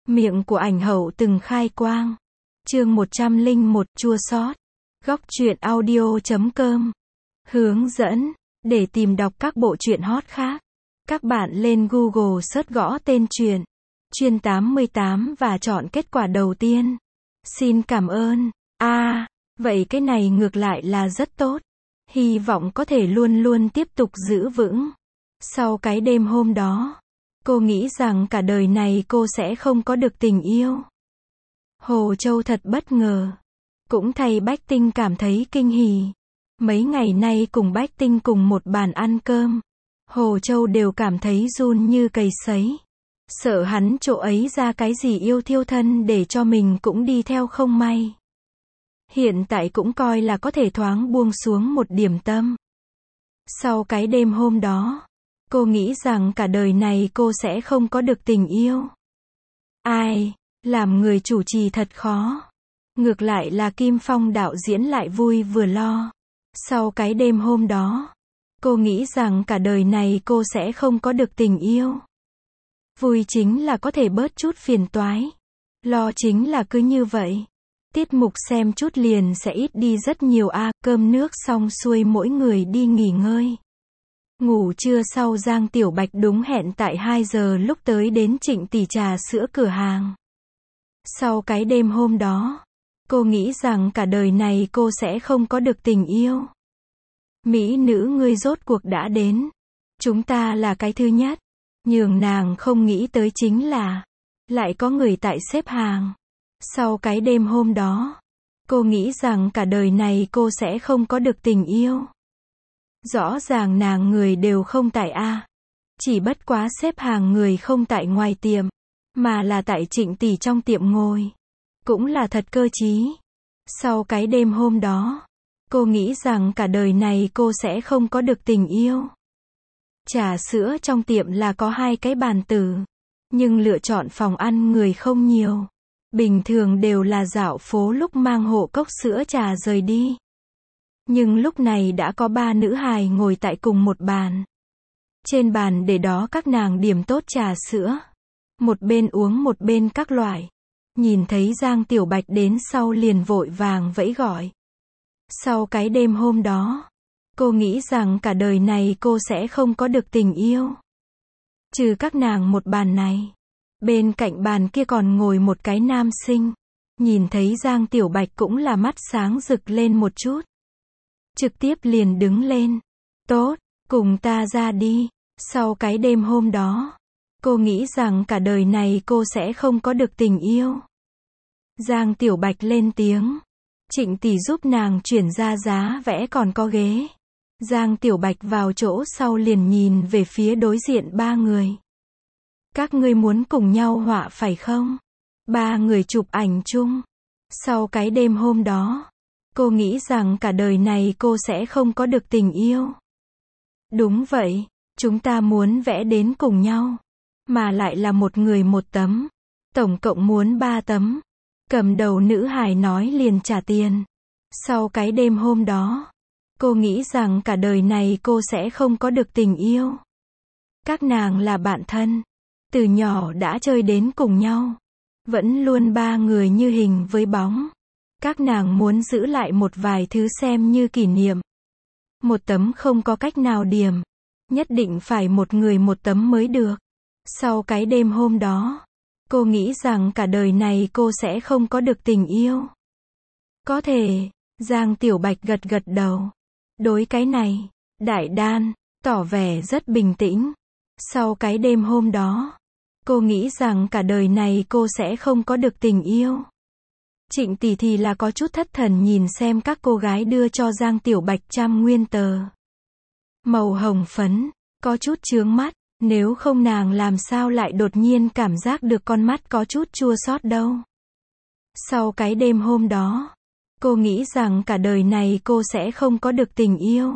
Miệng của ảnh hậu từng khai quang. Chương 101 chua xót. Góc truyện audio.com. Hướng dẫn. Để tìm đọc các bộ truyện hot khác, các bạn lên Google search gõ tên truyện Chuyên 88 và chọn kết quả đầu tiên. Xin cảm ơn. Vậy cái này ngược lại là rất tốt. Hy vọng có thể luôn luôn tiếp tục giữ vững. Sau cái đêm hôm đó, cô nghĩ rằng cả đời này cô sẽ không có được tình yêu. Hồ Châu thật bất ngờ. Cũng thay Bách Tinh cảm thấy kinh hỉ. Mấy ngày nay cùng Bách Tinh cùng một bàn ăn cơm, Hồ Châu đều cảm thấy run như cầy sấy. Sợ hắn chỗ ấy ra cái gì yêu thiêu thân để cho mình cũng đi theo không may. Hiện tại cũng coi là có thể thoáng buông xuống một điểm tâm. Sau cái đêm hôm đó, cô nghĩ rằng cả đời này cô sẽ không có được tình yêu. Làm người chủ trì thật khó. Ngược lại là Kim Phong đạo diễn lại vui vừa lo. Sau cái đêm hôm đó, cô nghĩ rằng cả đời này cô sẽ không có được tình yêu. Vui chính là có thể bớt chút phiền toái. Lo chính là cứ như vậy. Tiết mục xem chút liền sẽ ít đi rất nhiều. Cơm nước xong xuôi mỗi người đi nghỉ ngơi. Ngủ trưa sau Giang Tiểu Bạch đúng hẹn tại 2 giờ lúc tới đến Trịnh Tỷ trà sữa cửa hàng. Sau cái đêm hôm đó, cô nghĩ rằng cả đời này cô sẽ không có được tình yêu. Mỹ nữ ngươi rốt cuộc đã đến. Chúng ta là cái thứ nhất. Nhường nàng không nghĩ tới chính là lại có người tại xếp hàng. Sau cái đêm hôm đó, cô nghĩ rằng cả đời này cô sẽ không có được tình yêu. Rõ ràng nàng người đều không tại chỉ bất quá xếp hàng người không tại ngoài tiệm, mà là tại Trịnh Tỷ trong tiệm ngồi. Cũng là thật cơ trí. Sau cái đêm hôm đó, cô nghĩ rằng cả đời này cô sẽ không có được tình yêu. Trà sữa trong tiệm là có 2 cái bàn tử, nhưng lựa chọn phòng ăn người không nhiều. Bình thường đều là dạo phố lúc mang hộ cốc sữa trà rời đi. Nhưng lúc này đã có 3 nữ hài ngồi tại cùng một bàn. Trên bàn để đó các nàng điểm tốt trà sữa. Một bên uống một bên các loại. Nhìn thấy Giang Tiểu Bạch đến sau liền vội vàng vẫy gọi. Sau cái đêm hôm đó, cô nghĩ rằng cả đời này cô sẽ không có được tình yêu. Trừ các nàng một bàn này, bên cạnh bàn kia còn ngồi một cái nam sinh. Nhìn thấy Giang Tiểu Bạch cũng là mắt sáng rực lên một chút. Trực tiếp liền đứng lên. Tốt, cùng ta ra đi. Sau cái đêm hôm đó, cô nghĩ rằng cả đời này cô sẽ không có được tình yêu. Giang Tiểu Bạch lên tiếng. Trịnh Tỷ giúp nàng chuyển ra giá vẽ còn có ghế. Giang Tiểu Bạch vào chỗ sau liền nhìn về phía đối diện 3 người. Các ngươi muốn cùng nhau họa phải không? 3 người chụp ảnh chung. Sau cái đêm hôm đó, cô nghĩ rằng cả đời này cô sẽ không có được tình yêu. Đúng vậy, chúng ta muốn vẽ đến cùng nhau. Mà lại là một người một tấm. Tổng cộng muốn 3 tấm. Cầm đầu nữ hài nói liền trả tiền. Sau cái đêm hôm đó, cô nghĩ rằng cả đời này cô sẽ không có được tình yêu. Các nàng là bạn thân. Từ nhỏ đã chơi đến cùng nhau. Vẫn luôn 3 người như hình với bóng. Các nàng muốn giữ lại một vài thứ xem như kỷ niệm. Một tấm không có cách nào điểm. Nhất định phải một người một tấm mới được. Sau cái đêm hôm đó, cô nghĩ rằng cả đời này cô sẽ không có được tình yêu. Có thể, Giang Tiểu Bạch gật gật đầu. Đối cái này, đại đan, tỏ vẻ rất bình tĩnh. Sau cái đêm hôm đó, cô nghĩ rằng cả đời này cô sẽ không có được tình yêu. Trịnh Tỷ thì là có chút thất thần nhìn xem các cô gái đưa cho Giang Tiểu Bạch 100 nguyên tờ. Màu hồng phấn, có chút chướng mắt. Nếu không nàng làm sao lại đột nhiên cảm giác được con mắt có chút chua xót đâu. Sau cái đêm hôm đó, cô nghĩ rằng cả đời này cô sẽ không có được tình yêu.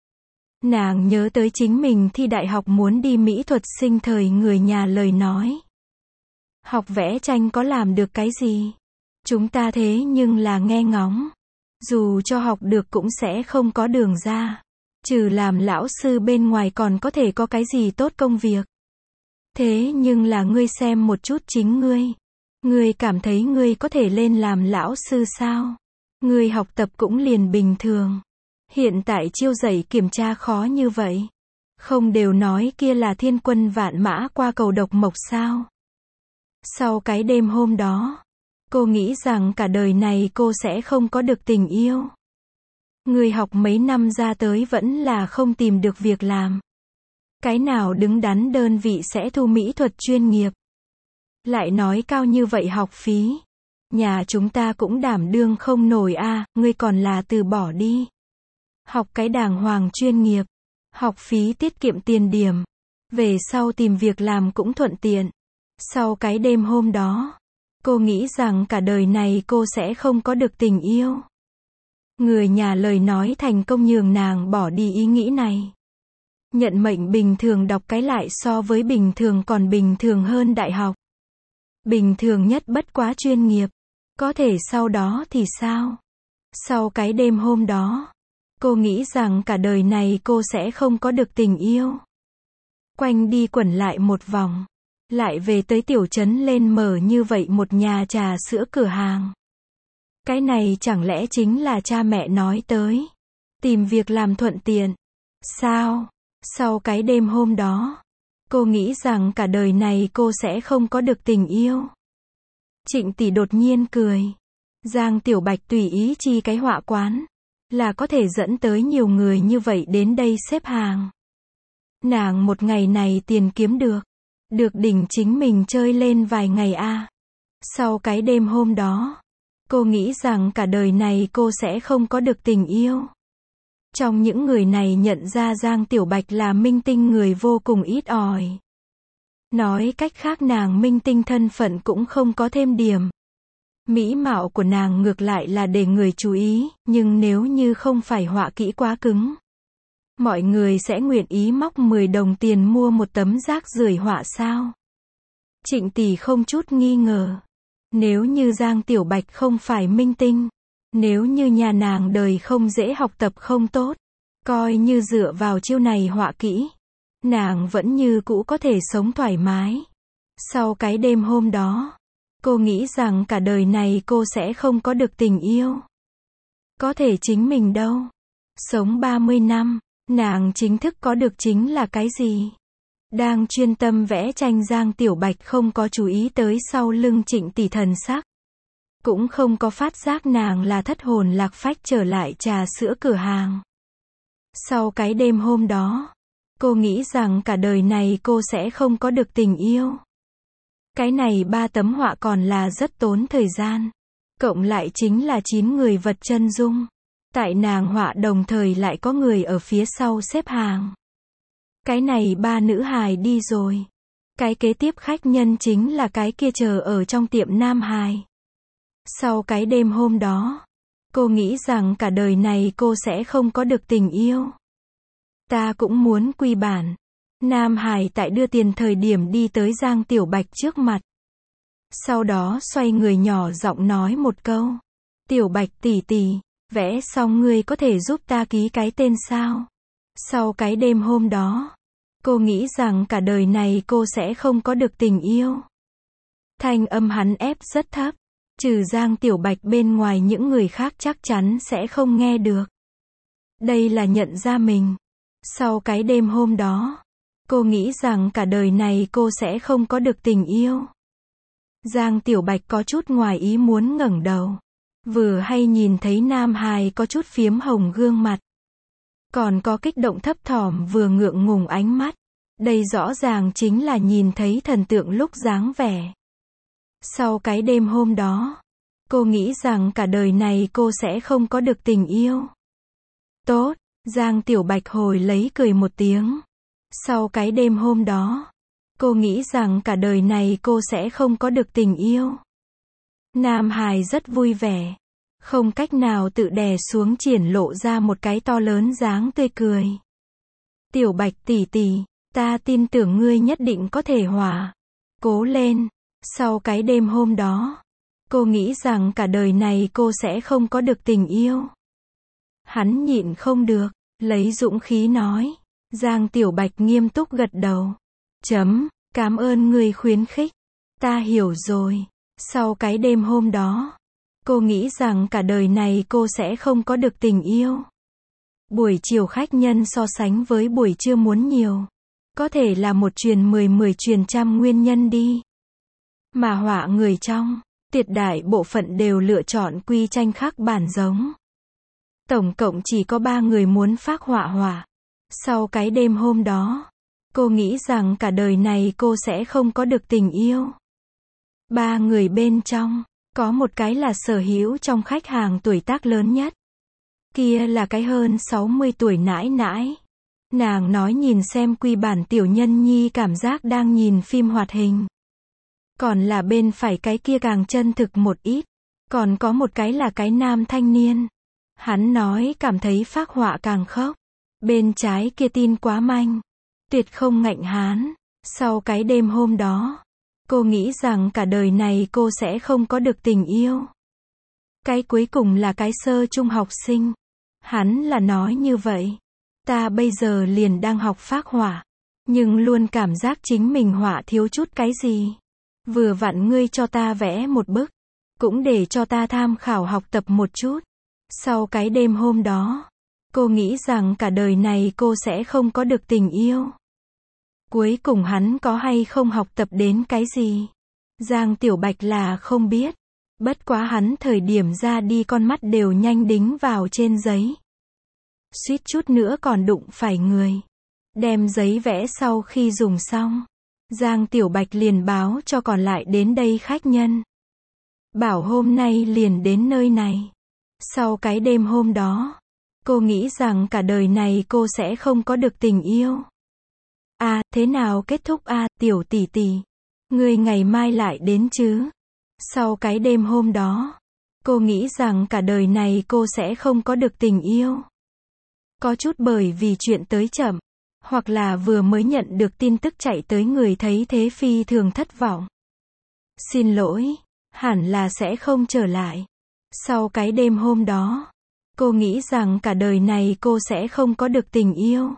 Nàng nhớ tới chính mình thi đại học muốn đi mỹ thuật sinh thời người nhà lời nói. Học vẽ tranh có làm được cái gì? Chúng ta thế nhưng là nghe ngóng. Dù cho học được cũng sẽ không có đường ra. Trừ làm lão sư bên ngoài còn có thể có cái gì tốt công việc. Thế nhưng là ngươi xem một chút chính ngươi. Ngươi cảm thấy ngươi có thể lên làm lão sư sao? Ngươi học tập cũng liền bình thường. Hiện tại chiêu dạy kiểm tra khó như vậy. Không đều nói kia là thiên quân vạn mã qua cầu độc mộc sao? Sau cái đêm hôm đó, cô nghĩ rằng cả đời này cô sẽ không có được tình yêu. Người học mấy năm ra tới vẫn là không tìm được việc làm. Cái nào đứng đắn đơn vị sẽ thu mỹ thuật chuyên nghiệp. Lại nói cao như vậy học phí. Nhà chúng ta cũng đảm đương không nổi a, ngươi còn là từ bỏ đi. Học cái đàng hoàng chuyên nghiệp. Học phí tiết kiệm tiền điểm. Về sau tìm việc làm cũng thuận tiện. Sau cái đêm hôm đó, cô nghĩ rằng cả đời này cô sẽ không có được tình yêu. Người nhà lời nói thành công nhường nàng bỏ đi ý nghĩ này. Nhận mệnh bình thường đọc cái lại so với bình thường còn bình thường hơn đại học. Bình thường nhất bất quá chuyên nghiệp. Có thể sau đó thì sao? Sau cái đêm hôm đó, cô nghĩ rằng cả đời này cô sẽ không có được tình yêu. Quanh đi quẩn lại một vòng. Lại về tới tiểu trấn lên mở như vậy một nhà trà sữa cửa hàng. Cái này chẳng lẽ chính là cha mẹ nói tới. Tìm việc làm thuận tiện. Sao? Sau cái đêm hôm đó, cô nghĩ rằng cả đời này cô sẽ không có được tình yêu. Trịnh tỷ đột nhiên cười. Giang Tiểu Bạch tùy ý chi cái họa quán. Là có thể dẫn tới nhiều người như vậy đến đây xếp hàng. Nàng một ngày này tiền kiếm được. Được đỉnh chính mình chơi lên vài ngày a. Sau cái đêm hôm đó, cô nghĩ rằng cả đời này cô sẽ không có được tình yêu. Trong những người này nhận ra Giang Tiểu Bạch là minh tinh người vô cùng ít ỏi. Nói cách khác nàng minh tinh thân phận cũng không có thêm điểm. Mỹ mạo của nàng ngược lại là để người chú ý, nhưng nếu như không phải họa kỹ quá cứng, mọi người sẽ nguyện ý móc 10 đồng tiền mua một tấm rác rưởi họa sao? Trịnh tỷ không chút nghi ngờ. Nếu như Giang Tiểu Bạch không phải minh tinh, nếu như nhà nàng đời không dễ học tập không tốt, coi như dựa vào chiêu này họa kỹ, nàng vẫn như cũ có thể sống thoải mái. Sau cái đêm hôm đó, cô nghĩ rằng cả đời này cô sẽ không có được tình yêu. Có thể chính mình đâu. Sống 30 năm, nàng chính thức có được chính là cái gì? Đang chuyên tâm vẽ tranh Giang Tiểu Bạch không có chú ý tới sau lưng Trịnh tỷ thần sắc. Cũng không có phát giác nàng là thất hồn lạc phách trở lại trà sữa cửa hàng. Sau cái đêm hôm đó, cô nghĩ rằng cả đời này cô sẽ không có được tình yêu. Cái này 3 tấm họa còn là rất tốn thời gian. Cộng lại chính là 9 người vật chân dung. Tại nàng họa đồng thời lại có người ở phía sau xếp hàng. Cái này 3 nữ hài đi rồi. Cái kế tiếp khách nhân chính là cái kia chờ ở trong tiệm nam hài. Sau cái đêm hôm đó, cô nghĩ rằng cả đời này cô sẽ không có được tình yêu. Ta cũng muốn quy bản. Nam Hải tại đưa tiền thời điểm đi tới Giang Tiểu Bạch trước mặt. Sau đó xoay người nhỏ giọng nói một câu. Tiểu Bạch tỷ tỷ, vẽ xong ngươi có thể giúp ta ký cái tên sao? Sau cái đêm hôm đó, cô nghĩ rằng cả đời này cô sẽ không có được tình yêu. Thanh âm hắn ép rất thấp. Trừ Giang Tiểu Bạch bên ngoài những người khác chắc chắn sẽ không nghe được. Đây là nhận ra mình. Sau cái đêm hôm đó, cô nghĩ rằng cả đời này cô sẽ không có được tình yêu. Giang Tiểu Bạch có chút ngoài ý muốn ngẩng đầu. Vừa hay nhìn thấy Nam Hài có chút phiếm hồng gương mặt. Còn có kích động thấp thỏm vừa ngượng ngùng ánh mắt. Đây rõ ràng chính là nhìn thấy thần tượng lúc dáng vẻ. Sau cái đêm hôm đó, cô nghĩ rằng cả đời này cô sẽ không có được tình yêu. Tốt, Giang Tiểu Bạch hồi lấy cười một tiếng. Sau cái đêm hôm đó, cô nghĩ rằng cả đời này cô sẽ không có được tình yêu. Nam Hải rất vui vẻ. Không cách nào tự đè xuống triển lộ ra một cái to lớn dáng tươi cười. Tiểu Bạch tỷ tỷ, ta tin tưởng ngươi nhất định có thể hỏa. Cố lên. Sau cái đêm hôm đó, cô nghĩ rằng cả đời này cô sẽ không có được tình yêu. Hắn nhịn không được, lấy dũng khí nói. Giang Tiểu Bạch nghiêm túc gật đầu. Cảm ơn ngươi khuyến khích. Ta hiểu rồi. Sau cái đêm hôm đó, cô nghĩ rằng cả đời này cô sẽ không có được tình yêu. Buổi chiều khách nhân so sánh với buổi trưa muốn nhiều. Có thể là một truyền 10 truyền trăm nguyên nhân đi. Mà họa người trong, tuyệt đại bộ phận đều lựa chọn quy tranh khắc bản giống. Tổng cộng chỉ có 3 người muốn phác họa họa. Sau cái đêm hôm đó, cô nghĩ rằng cả đời này cô sẽ không có được tình yêu. 3 người bên trong, có một cái là sở hữu trong khách hàng tuổi tác lớn nhất. Kia là cái hơn 60 tuổi nãi nãi. Nàng nói nhìn xem quy bản tiểu nhân nhi cảm giác đang nhìn phim hoạt hình. Còn là bên phải cái kia càng chân thực một ít. Còn có một cái là cái nam thanh niên. Hắn nói cảm thấy phác họa càng khốc. Bên trái kia tin quá manh. Tuyệt không ngạnh hán. Sau cái đêm hôm đó, cô nghĩ rằng cả đời này cô sẽ không có được tình yêu. Cái cuối cùng là cái sơ trung học sinh. Hắn là nói như vậy. Ta bây giờ liền đang học phác họa. Nhưng luôn cảm giác chính mình họa thiếu chút cái gì. Vừa vặn ngươi cho ta vẽ một bức. Cũng để cho ta tham khảo học tập một chút. Sau cái đêm hôm đó, cô nghĩ rằng cả đời này cô sẽ không có được tình yêu. Cuối cùng hắn có hay không học tập đến cái gì? Giang Tiểu Bạch là không biết. Bất quá hắn thời điểm ra đi con mắt đều nhanh đính vào trên giấy. Suýt chút nữa còn đụng phải người. Đem giấy vẽ sau khi dùng xong. Giang Tiểu Bạch liền báo cho còn lại đến đây khách nhân. Bảo hôm nay liền đến nơi này. Sau cái đêm hôm đó, cô nghĩ rằng cả đời này cô sẽ không có được tình yêu. Thế nào kết thúc Tiểu tỷ tỷ? Ngươi ngày mai lại đến chứ? Sau cái đêm hôm đó, cô nghĩ rằng cả đời này cô sẽ không có được tình yêu. Có chút bởi vì chuyện tới chậm, hoặc là vừa mới nhận được tin tức chạy tới người thấy thế phi thường thất vọng. Xin lỗi, hẳn là sẽ không trở lại. Sau cái đêm hôm đó, cô nghĩ rằng cả đời này cô sẽ không có được tình yêu.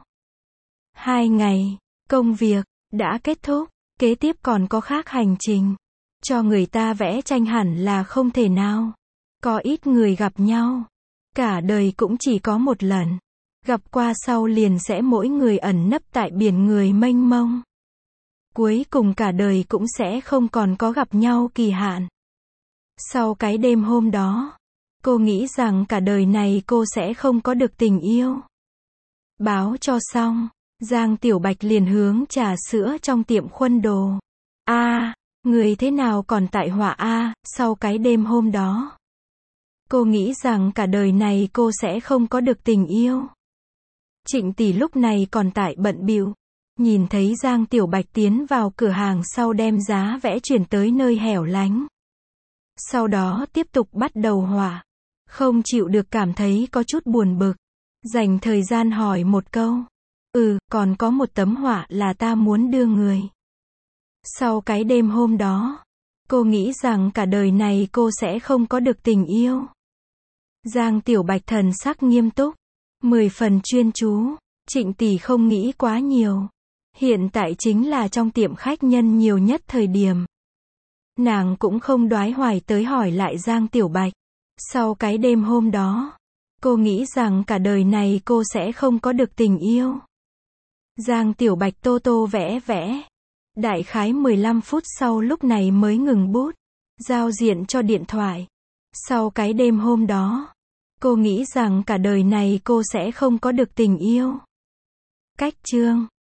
2 ngày, công việc đã kết thúc, kế tiếp còn có khác hành trình. Cho người ta vẽ tranh hẳn là không thể nào. Có ít người gặp nhau, cả đời cũng chỉ có một lần. Gặp qua sau liền sẽ mỗi người ẩn nấp tại biển người mênh mông. Cuối cùng cả đời cũng sẽ không còn có gặp nhau kỳ hạn. Sau cái đêm hôm đó, cô nghĩ rằng cả đời này cô sẽ không có được tình yêu. Báo cho xong, Giang Tiểu Bạch liền hướng trà sữa trong tiệm khuân đồ. Người thế nào còn tại họa sau cái đêm hôm đó. Cô nghĩ rằng cả đời này cô sẽ không có được tình yêu. Trịnh tỷ lúc này còn tại bận bịu. Nhìn thấy Giang Tiểu Bạch tiến vào cửa hàng sau đem giá vẽ chuyển tới nơi hẻo lánh. Sau đó tiếp tục bắt đầu họa. Không chịu được cảm thấy có chút buồn bực. Dành thời gian hỏi một câu. Còn có một tấm họa là ta muốn đưa người. Sau cái đêm hôm đó, cô nghĩ rằng cả đời này cô sẽ không có được tình yêu. Giang Tiểu Bạch thần sắc nghiêm túc, 10 phần chuyên chú. Trịnh tỷ không nghĩ quá nhiều. Hiện tại chính là trong tiệm khách nhân nhiều nhất thời điểm. Nàng cũng không đoái hoài tới hỏi lại Giang Tiểu Bạch. Sau cái đêm hôm đó, cô nghĩ rằng cả đời này cô sẽ không có được tình yêu. Giang Tiểu Bạch tô tô vẽ vẽ. Đại khái 15 phút sau lúc này mới ngừng bút. Giao diện cho điện thoại. Sau cái đêm hôm đó, cô nghĩ rằng cả đời này cô sẽ không có được tình yêu. Cách chương